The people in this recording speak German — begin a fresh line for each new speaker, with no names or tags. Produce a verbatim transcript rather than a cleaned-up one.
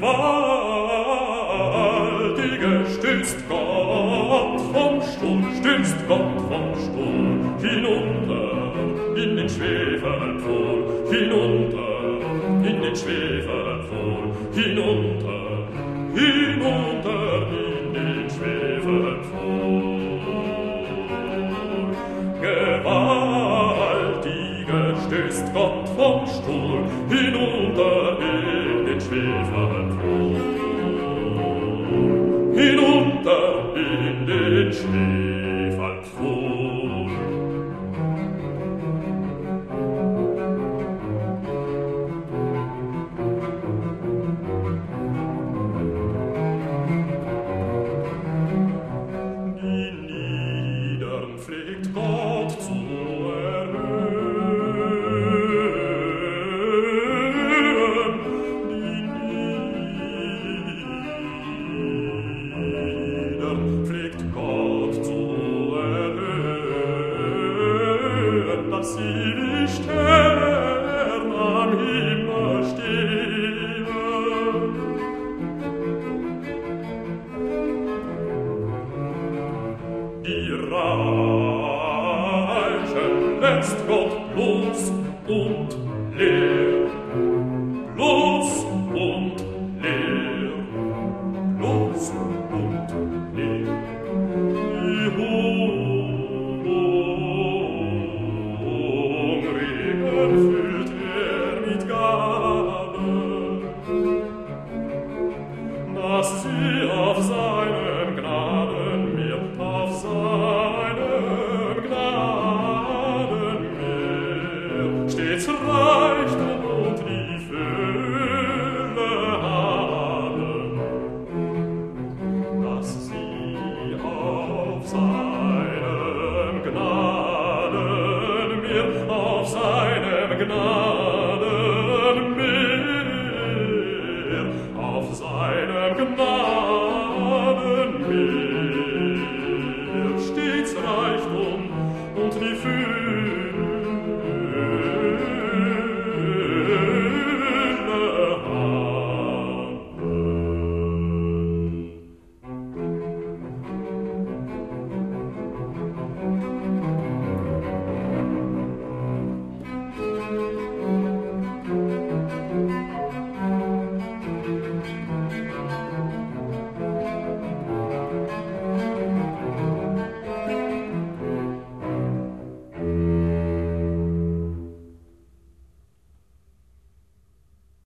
Gewaltige stürzt Gott vom Stuhl, stürzt Gott vom Stuhl, hinunter in den Schwefelpfuhl, hinunter in den Schwefelpfuhl, hinunter, hinunter in den Schwefelpfuhl. Gewaltiger stößt Gott vom Stuhl, hinunter in den Schwefelpfuhl, hinunter in den Schwefelpfuhl. Die Niedern pflegt Gott zu erhöhen, die Niedern pflegt Gott zu erhöhen, dass sie wie Sterne am Himmel stehen. Die Reichen lässt Gott los und leer, los und leer, los und leer. Die Hungrigen füllt er mit Gaben, dass sie auf seinem Gnadenmeer, auf seinem Gnadenmeer stets Reichtum und die Fülle haben, dass sie auf seinem Gnadenmeer, auf seinem Gnadenmeer, auf seinem Gnadenmeer